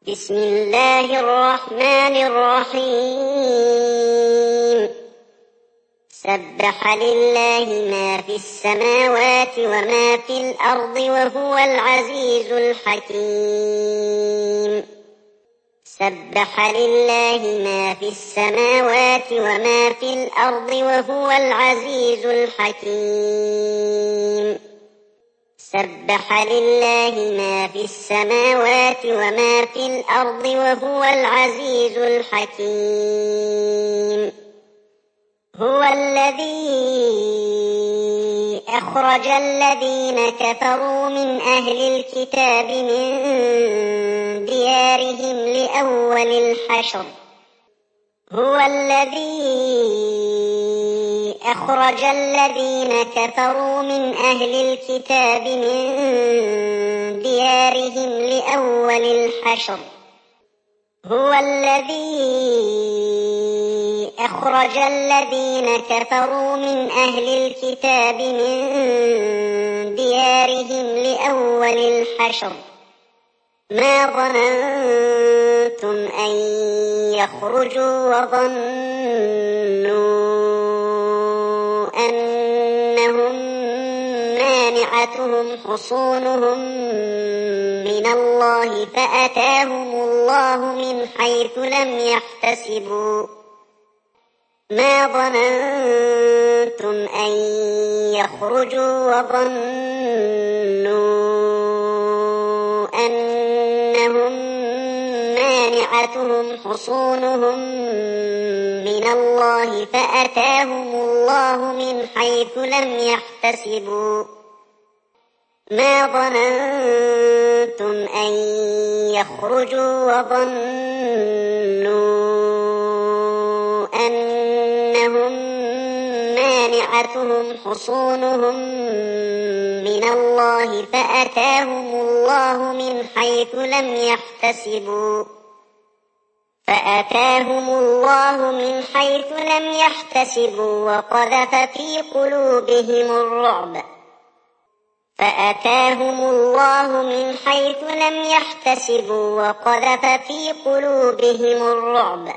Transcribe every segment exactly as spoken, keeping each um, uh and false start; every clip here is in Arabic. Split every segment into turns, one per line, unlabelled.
بسم الله الرحمن الرحيم. سبح لله ما في السماوات وما في الأرض وهو العزيز الحكيم. سبح لله ما في السماوات وما في الأرض وهو العزيز الحكيم. سبح لله ما في السماوات وما في الأرض وهو العزيز الحكيم. هو الذي أخرج الذين كفروا من أهل الكتاب من ديارهم لأول الحشر هو الذي أخرج الذين كفروا من أهل الكتاب من ديارهم لأول الحشر هو الذي أخرج الذين كفروا من أهل الكتاب من ديارهم لأول الحشر ما ظننتم أن يخرجوا وظنوا أنهم مانعتهم حصونهم من الله فأتاهم الله من حيث لم يحتسبوا ما ظننتم أن يخرجوا وظنوا أنهم مانعتهم حصونهم من الله فأتاهم الله من حيث لم يحتسبوا ما ظننتم أن يخرجوا وظنوا أنهم مانعتهم حصونهم من الله فأتاهم الله من حيث لم يحتسبوا فأتاهم الله من حيث لم يحتسبوا وقذف في قلوبهم الرعب فأتاهم الله من حيث لم يحتسبوا وقذف في قلوبهم الرعب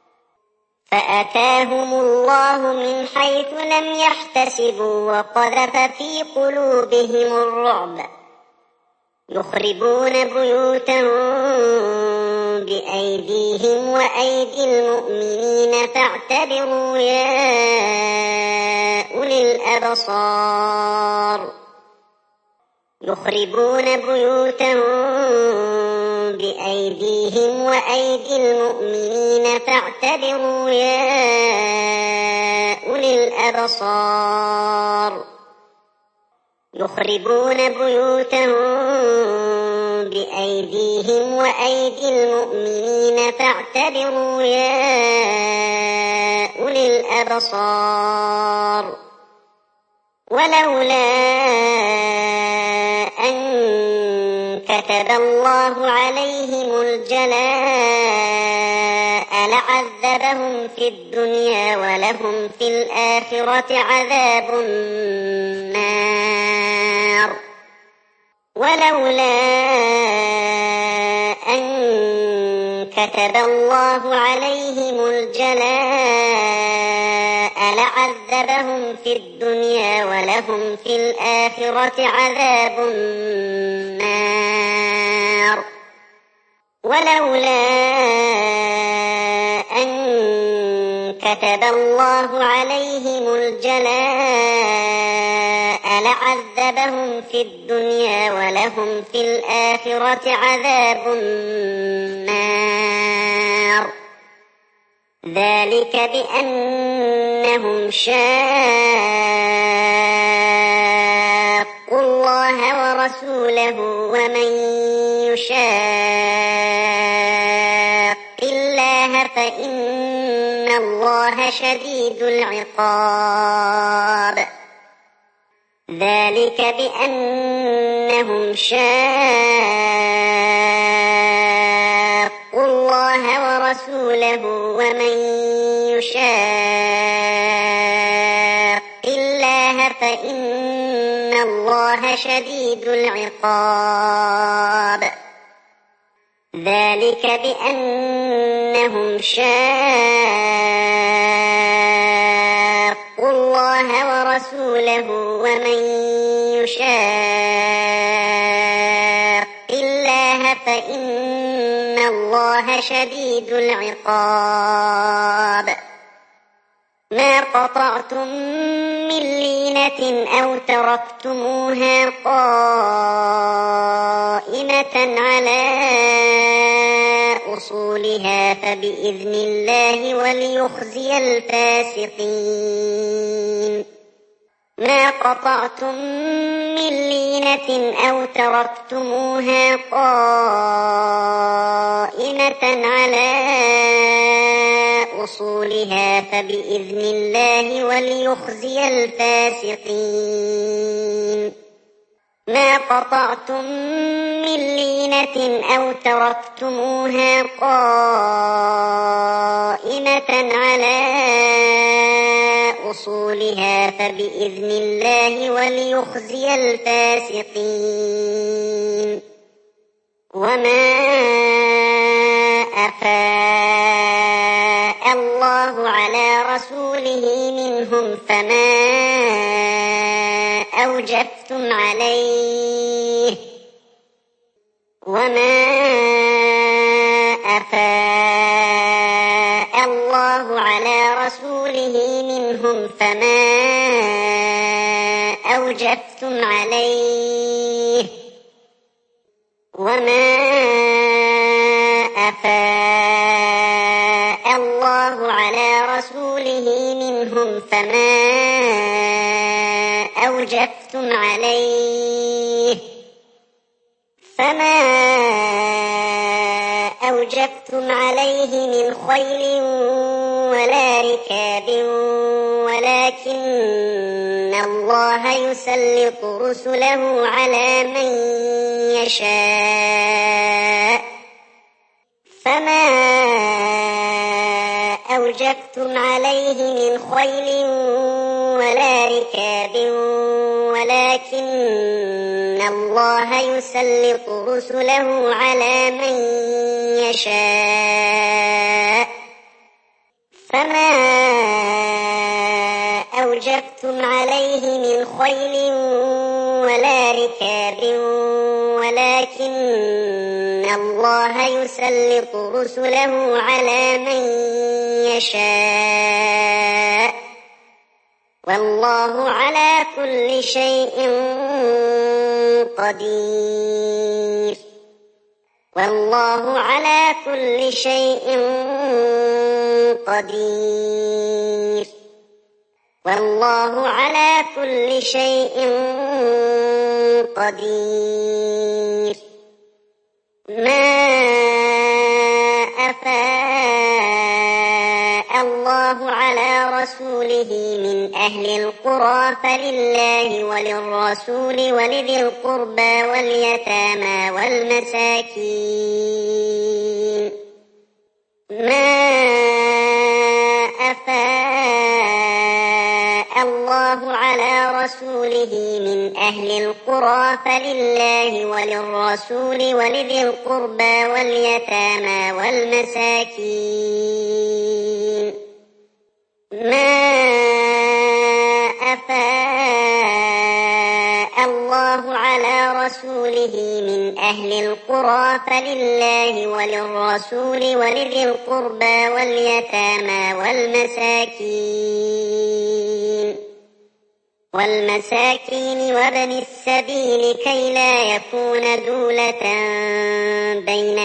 فأتاهم الله من حيث لم يحتسبوا وقذف في قلوبهم الرعب يخربون بيوتهم بأيديهم وأيدي المؤمنين فاعتبروا يا أولي الأبصار يخربون بيوتهم بأيديهم وأيدي المؤمنين فاعتبروا يا أولي الأبصار يخربون بيوتهم بأيديهم وأيدي المؤمنين فاعتبروا يا أولي الأبصار ولولا أن كتب الله عليهم الجلاء لعذبهم في الدنيا ولهم في الآخرة عذاب النار ولولا أن كتب الله عليهم الجلاء لعذبهم في الدنيا ولهم في الآخرة عذاب النار ولولا أن كتب الله عليهم الجلاء لعذبهم في الدنيا ولهم في الآخرة عذاب النار ذلك بأنهم شاقوا الله ورسوله ومن يشاق الله فإن الله شديد العقاب ذلك بأنهم شاقوا الله ورسوله ومن يشاق الله فإن الله شديد العقاب ذلك بأنهم شاقوا الله ورسوله ومن يشاق الله فإن الله شديد العقاب ما قطعتم من لينة أو تركتموها قائمة على أصولها فبإذن الله وليخزي الفاسقين ما قطعتم من لينة أو تركتموها قائمة على أصولها فبإذن الله وليخزي الفاسقين ما قطعتم من لينة أو تركتموها قائمة على أصولها فبإذن الله وليخزي الفاسقين وما أفاء الله على رسوله منهم فما أوجفتم عليه وما أفاء الله على رسوله منهم فما أوجفتم عليه وما أفاء الله على رسوله منهم فما أوجفتم عليه فما أوجفتم عليه من خيل ولا ركاب ولكن الله يسلط رسله على من يشاء فما أوجفتم عليه من خيل ولا ركاب ولكن الله يسلط رسله على من يشاء فما أوجفتم عليه من خيل ولا ركاب ولكن الله يسلط رسله على من يشاء والله على كل شيء قدير والله على كل شيء قدير والله على كل شيء قدير ما أفاء الله على رسوله من أهل القرى فلله وللرسول ولذي القربى واليتامى والمساكين ما أفاء الله على رسوله من أهل القرى فلله وللرسول ولذي القربى واليتامى والمساكين ما أفاء الله على رسوله من أهل القرى فلله وللرسول ولذي القربى واليتامى والمساكين والمساكين وابن السبيل كي لا يكون دولة بين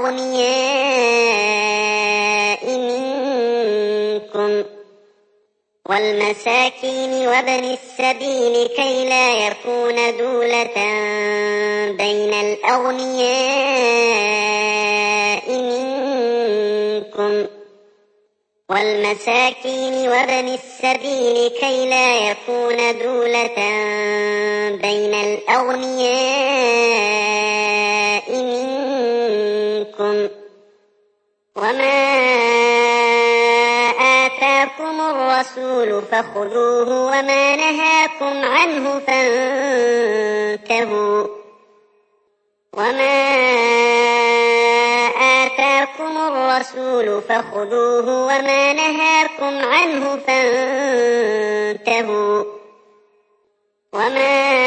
الأغنياء منكم والمساكين وابن السبيل كي لا يكون دولة بين الأغنياء منكم والمساكين وابن السبيل كي لا يكون دولة بين الأغنياء منكم وما آتاكم الرسول فخذوه وما نهاكم عنه فانتهوا وما آتاكم الرسول فخذوه وما نهاكم عنه فانتهوا وما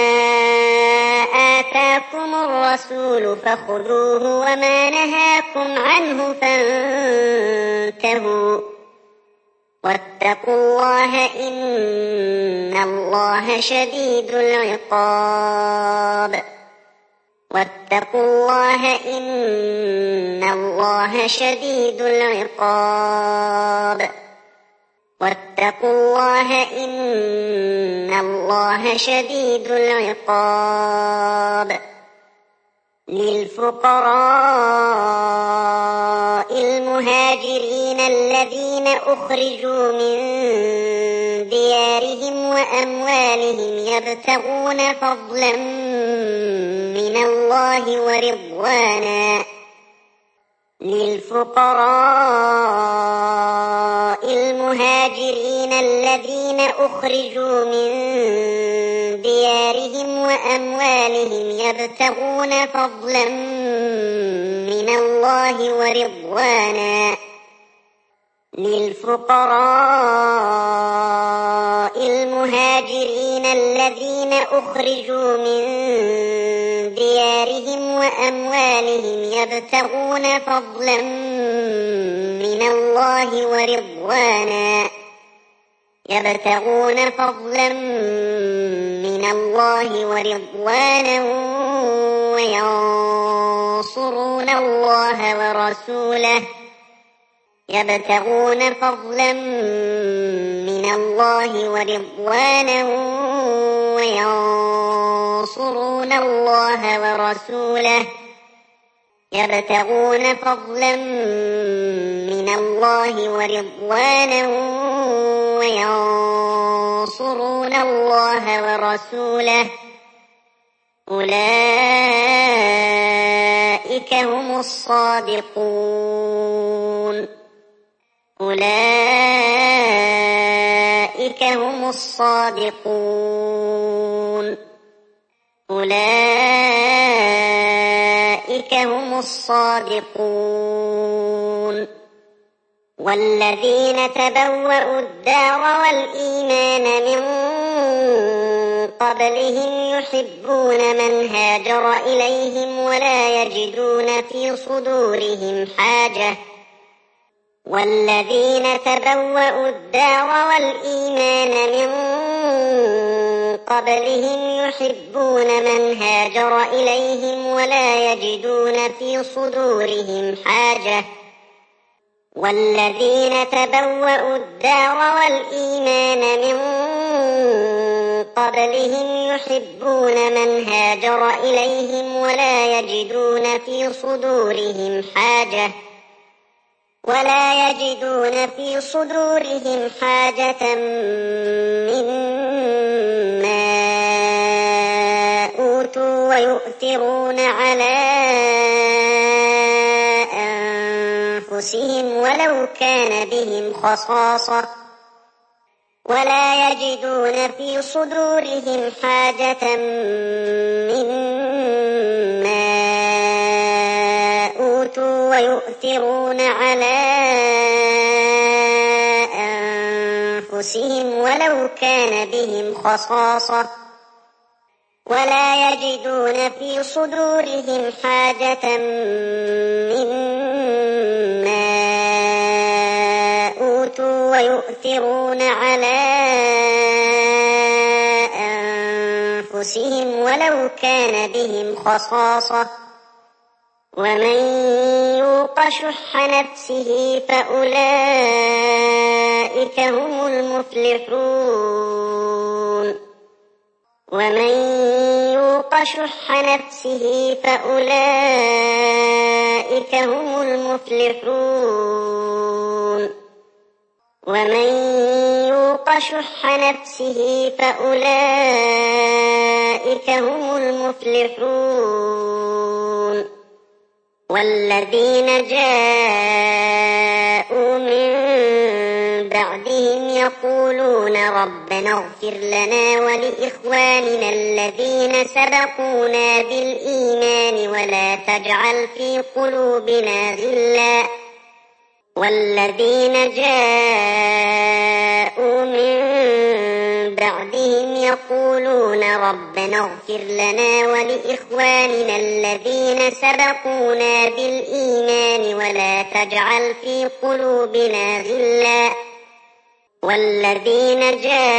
آتاكم الرسول فخذوه وما نهاكم عنه فانتهوا واتقوا الله إن الله شديد العقاب واتقوا الله إن الله شديد العقاب واتقوا الله إن الله شديد العقاب للفقراء المهاجرين الذين أخرجوا من ديارهم وأموالهم يبتغون فضلا من الله ورضوانا للفقراء المهاجرين الذين أخرجوا من ديارهم وأموالهم يبتغون فضلا من الله ورضوانا للفقراء المهاجرين الذين أخرجوا من ديارهم وأموالهم يبتغون فضلا من الله ورضوانا يبتغون فضلا من الله ورضوانا وينصرون الله ورسوله يبتغون فضلا من الله ورضوانا وينصرون الله ورسوله يبتغون فضلا من الله ورضوانا وينصرون الله ورسوله أولئك هم الصادقون أولئك هم الصادقون أولئك هم الصادقون والذين تبوأوا الدار والإيمان من قبلهم يحبون من هاجر إليهم ولا يجدون في صدورهم حاجة والذين تبوأوا الدار والإيمان من قبلهم يحبون من هاجر إليهم ولا يجدون في صدورهم حاجة والذين تبوأوا الدار والإيمان من قبلهم يحبون من هاجر إليهم ولا يجدون في صدورهم حاجة ولا يجدون في صدورهم حاجة مما أوتوا ويؤثرون على أنفسهم ولو كان بهم خصاصة ولا يجدون في صدورهم حاجة مما أوتوا ويؤثرون على أنفسهم ولو كان بهم خصاصة ولا يجدون في صدورهم حاجة مما أوتوا ويؤثرون على أنفسهم ولو كان بهم خصاصة ومن يوق شح نفسه فأولئك هم المفلحون ومن يوق شح نفسه فأولئك هم المفلحون ومن يوق شح نفسه فأولئك هم المفلحون والذين جاءوا من بعدهم يقولون ربنا ربنا اغفر لنا ولإخواننا الذين سبقونا بالإيمان ولا تجعل في قلوبنا غلا والذين جاءوا من بعدهم يقولون ربنا اغفر لنا ولإخواننا الذين سبقونا بالإيمان ولا تجعل في قلوبنا غلا والذين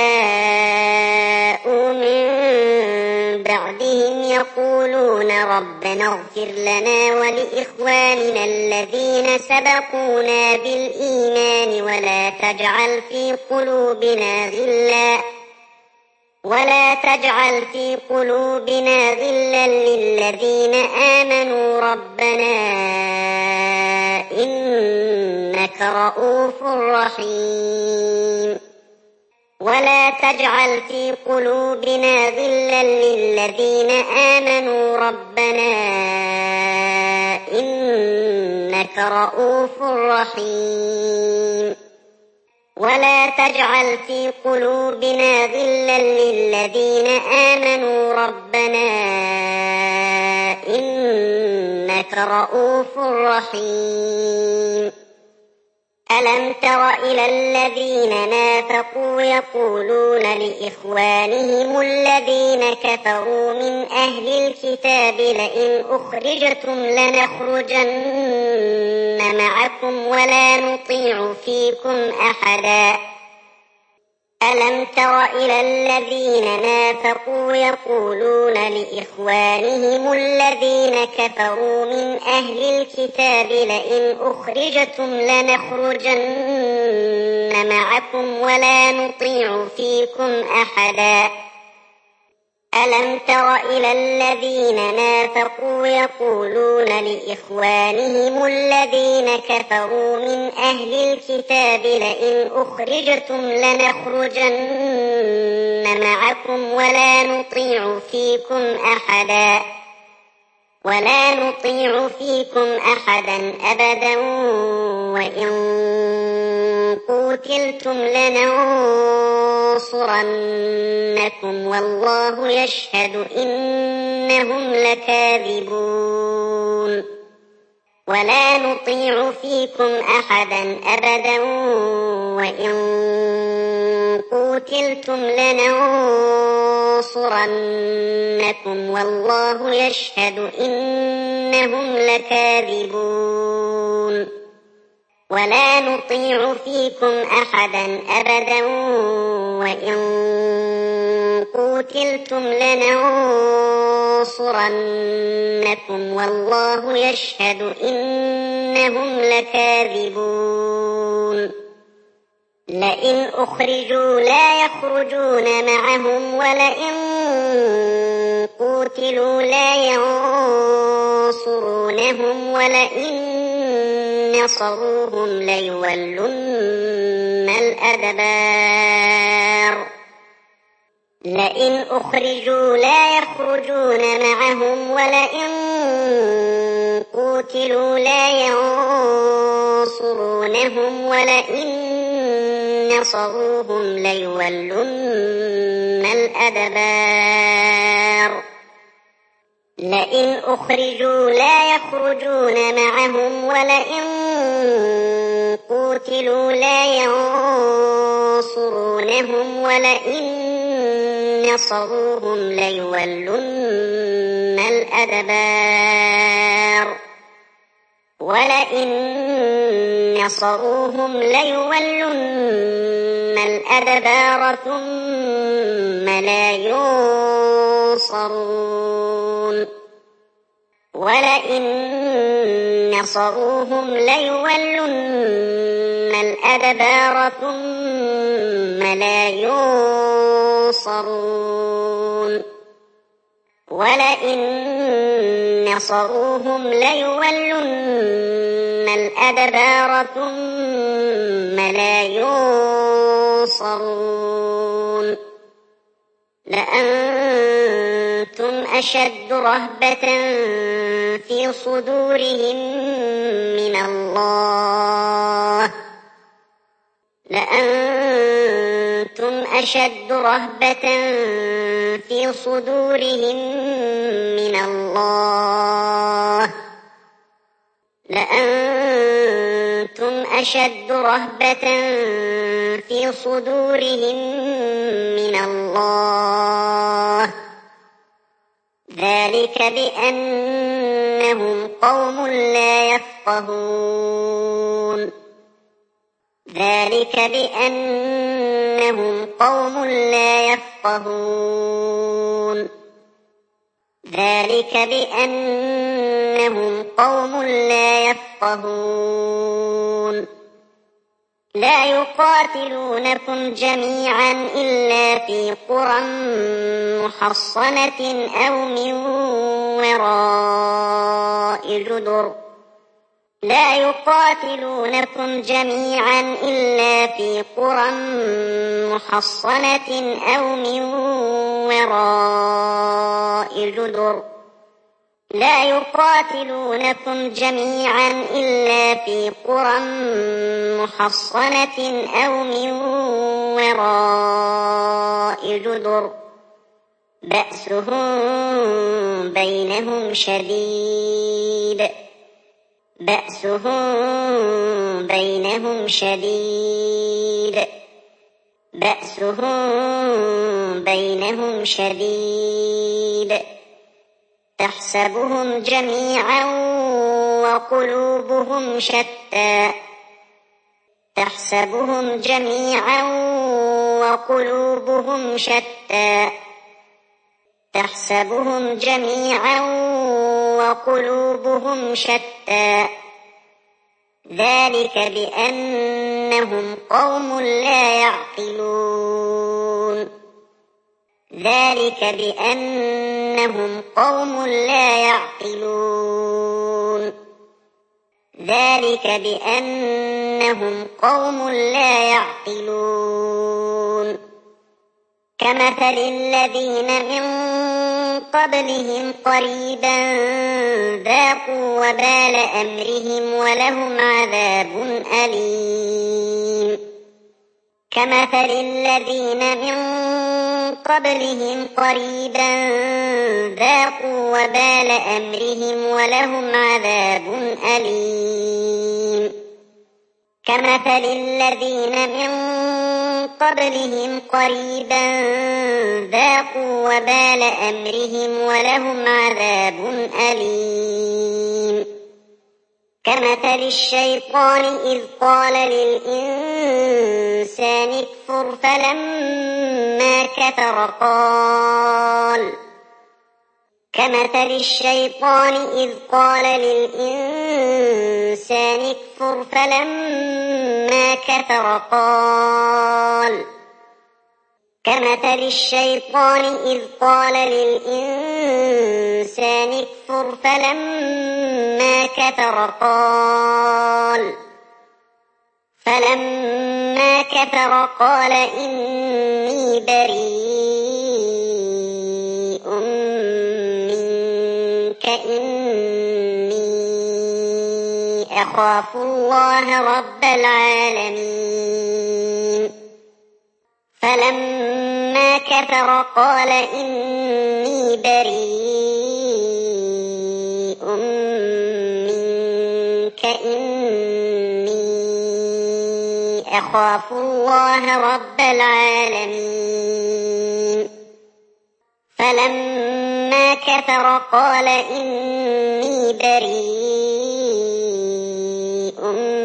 جاءوا من بعدهم يقولون ربنا اغفر لنا ولإخواننا الذين سبقونا بالإيمان ولا تجعل في قلوبنا غلا ولا تجعل في قلوبنا غلا للذين آمنوا ربنا إنك رؤوف رحيم ولا تجعل في قلوبنا غلا للذين آمنوا ربنا إنك رؤوف رحيم ولا تجعل في قلوبنا غلا للذين آمنوا ربنا إنك رؤوف رحيم ألم تر إلى الذين نافقوا يقولون لإخوانهم الذين كفروا من أهل الكتاب لئن أخرجتم لنخرجن معكم ولا نطيع فيكم أحدا ألم تر إلى الذين نافقوا يقولون لإخوانهم الذين كفروا من أهل الكتاب لئن أخرجتم لنخرجن معكم ولا نطيع فيكم أحدا ألم تر إلى الذين نافقوا يقولون لإخوانهم الذين كفروا من أهل الكتاب لئن أخرجتم لنخرجن معكم ولا نطيع فيكم أحدا ولا نطيع فيكم أحدا أبدا وإن قتلتم لننصرنكم والله يشهد إنهم لكاذبون ولا نطيع فيكم أحدا أبدا وإن قتلتم لننصرنكم والله يشهد إنهم لكاذبون ولا نطيع فيكم أحدا أبدا وإن قتلتم لننصرنكم والله يشهد إنهم لكاذبون لئن أخرجوا لا يخرجون معهم ولئن قتلوا لا ينصرونهم ولئن نصروهم ليولن الأدبار لئن أخرجوا لا يخرجون معهم ولئن قتلوا لا ينصرونهم ولئن نصروهم ليولن الأدبار لئن أخرجوا لا يخرجون معهم ولئن قتلوا لا ينصرونهم ولئن نصروهم ليولن الأدبار ولئن نصروهم ليولن الأدبار ثم لا ينصرون ولئن نصروهم ليولن الأدبار ثم لا ينصرون ولئن نصروهم ليولن الأدبار ثم لا ينصرون لأنتم أشد رهبة في صدورهم من الله لأنتم أشد رهبة في صدورهم من الله لأنتم أشد رهبة في صدورهم من الله ذلك بأنهم قوم لا يفقهون ذلك بأنهم قوم لا يفقهون ذلك بأنهم قوم لا يفقهون لا يقاتلونكم جميعا إلا في قرى محصنة أو من وراء جدر لا يقاتلونكم جميعا إلا في قرى محصنة أو من وراء جدر لا يقاتلونكم جميعا إلا في قرى محصنة أو من وراء جدر بأسهم بينهم شديد بأسهم بينهم شديد بأسهم بينهم شديد تحسبهم جميعا وقلوبهم شتى تحسبهم جميعا وقلوبهم شتى تحسبهم جميعا وقلوبهم شتى ذلك بأنهم قوم لا يعقلون ذلك بأنهم قوم لا يعقلون ذلك بأنهم قوم لا يعقلون كمثل الذين من قبلهم قريبا ذاقوا وبال أمرهم ولهم عذاب أليم كمثل الذين من قبلهم قريبا ذاقوا وبال أمرهم ولهم عذاب أليم كمثل الذين من قبلهم قريبا ذاقوا وبال أمرهم ولهم عذاب أليم كمثل الشيطان إذ قال للإنسان اكفر فلما كفر قال كمثل الشيطان إذ قال للإنسان اكفر فلما كفر قال كمثل الشيطان إذ قال للإنسان اكفر فلما كفر قال فلما كفر قال إني بريء منك إني أخاف الله رب العالمين فلما كفر قال إني بريء منك إني أخاف الله رب العالمين فلما كفر قال إني بريء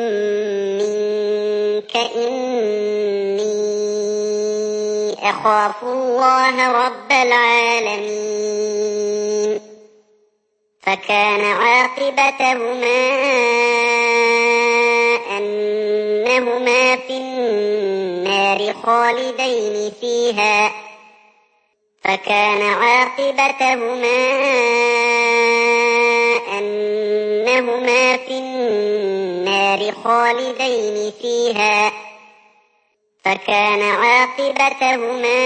منك إني أخاف الله رب العالمين فكان عاقبتهما أنهما في النار خالدين فيها فكان عاقبتهما أنهما في النار خالدين فيها فكان عاقبتهما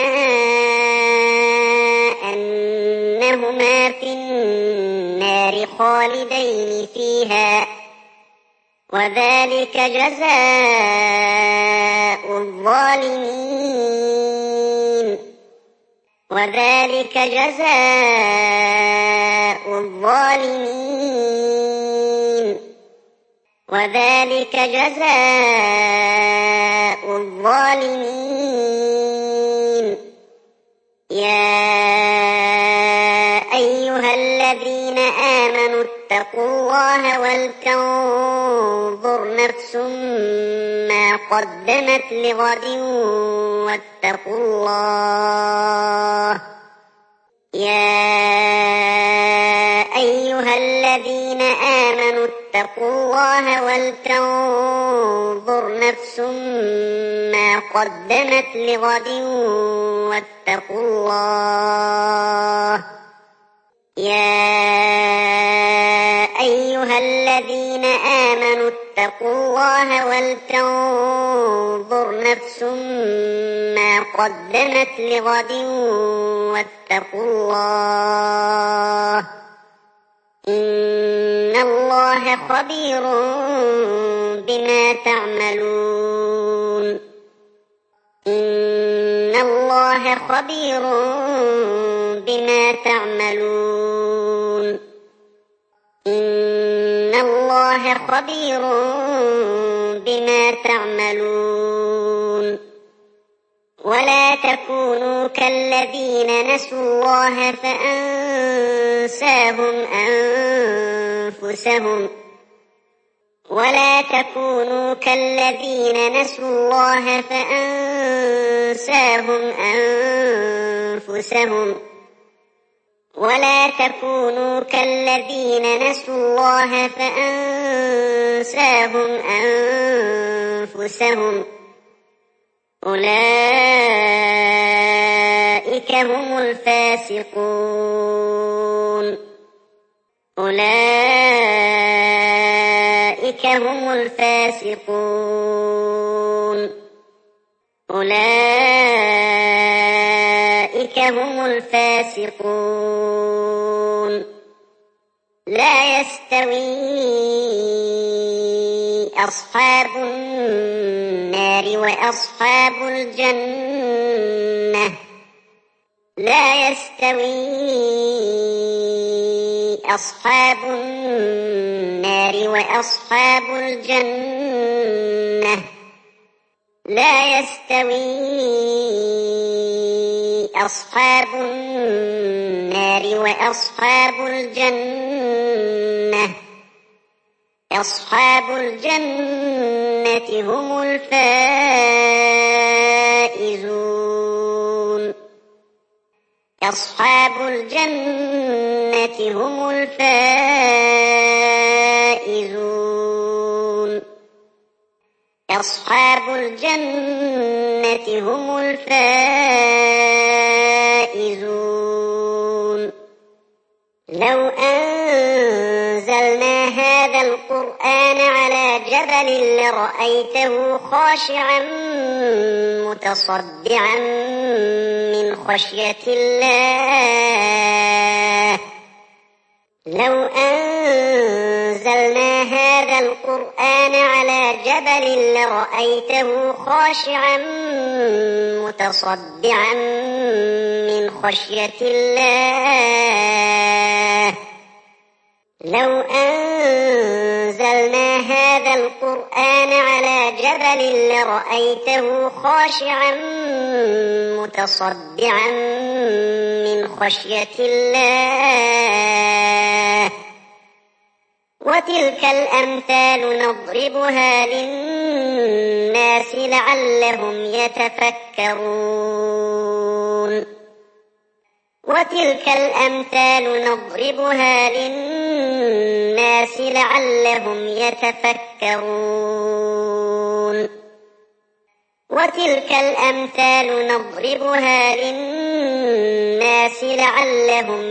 أنهما في النار خالدين فيها وذلك جزاء الظالمين وذلك جزاء الظالمين وذلك جزاء الظالمين يا أيها الذين آمنوا اتقوا الله ولتنظر نفس ما قدمت لغد واتقوا الله يا أيها الذين آمنوا اتقوا الله ولتنظر نفس ما قدمت لغد واتقوا الله يا أيها الذين آمنوا اتقوا الله ولتنظر نفس ما قدمت لغد واتقوا الله إن الله خبير بما تعملون إن الله خبير بما تعملون إن الله خبير بما تعملون ولا تكونوا كالذين نسوا الله فأنساهم أنفسهم ولا تكونوا كالذين نسوا الله فأنساهم أنفسهم ولا تكونوا كالذين نسوا الله فأنساهم أنفسهم أولئك هم الفاسقون أولئك هم الفاسقون أولئك هم الفاسقون لا يستوي أصحاب النار وأصحاب الجنة لا يستوي أصحاب النار وأصحاب الجنة لا يستوي أصحاب النار وأصحاب الجنة أصحاب الجنة هم الفائزون أصحاب الجنة هم الفائزون أصحاب الجنة هم الفائزون لو أنزلنا هذا القرآن على جبل لرأيته خاشعا متصدعا من خشية الله لو أنزلنا هذا القرآن على جبل لرأيته خاشعا متصدعا من خشية الله لو أنزلنا هذا القرآن على جبل لرأيته خاشعا متصدعا من خشية الله وتلك الأمثال نضربها للناس لعلهم يتفكرون وتلك الأمثال نضربها للناس لعلهم يتفكرون وتلك الأمثال نضربها للناس لعلهم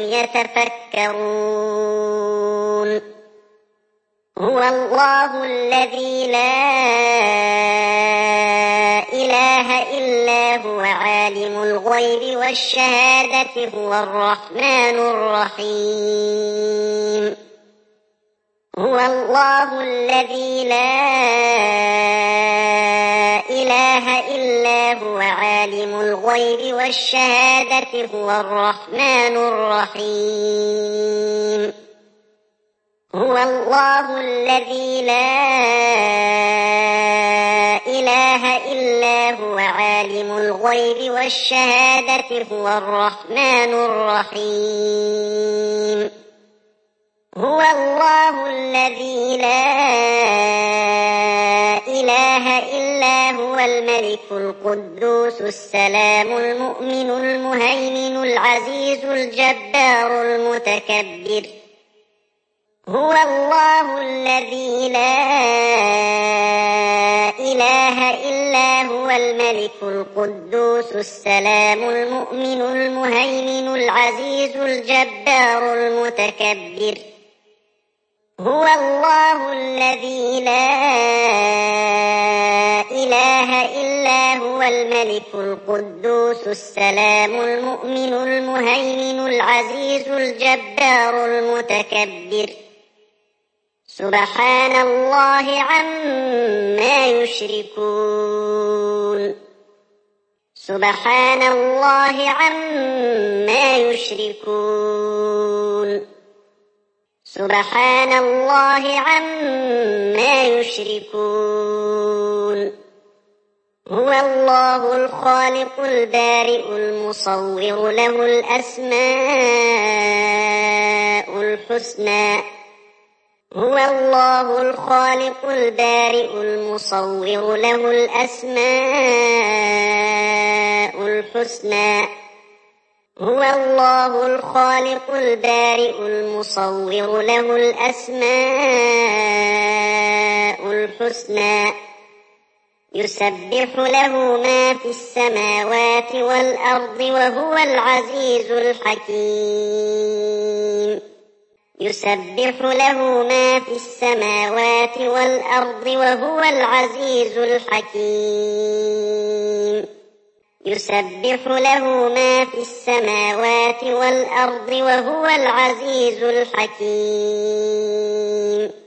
يتفكرون هو الله الذي لا إله إلا هو عالم الغيب والشهادة هو الرحمن الرحيم هو الله الذي لا إله إلا هو عالم عالم الغيب والشهادة هو الرحمن الرحيم هو الله الذي لا إله إلا هو عالم الغيب والشهادة هو الرحمن الرحيم هو الله الذي لا إله إلا هو الملك القدوس السلام المؤمن المهيمن العزيز الجبار المتكبر هو الله الذي لا إله إلا هو الملك القدوس السلام المؤمن المهيمن العزيز الجبار المتكبر هو الله الذي لا إله إلا هو الملك القدوس السلام المؤمن المهيمن العزيز الجبار المتكبر سبحان الله عما يشركون سبحان الله عما يشركون سبحان الله عما يشركون هو الله الخالق البارئ المصور له الأسماء الحسنى هو الله الخالق البارئ المصور له الأسماء الحسنى هو الله الخالق البارئ المصور له الأسماء الحسنى يسبح له ما في السماوات والأرض وهو العزيز الحكيم يسبح له ما في السماوات والأرض وهو العزيز الحكيم يسبح له ما في السماوات والأرض وهو العزيز الحكيم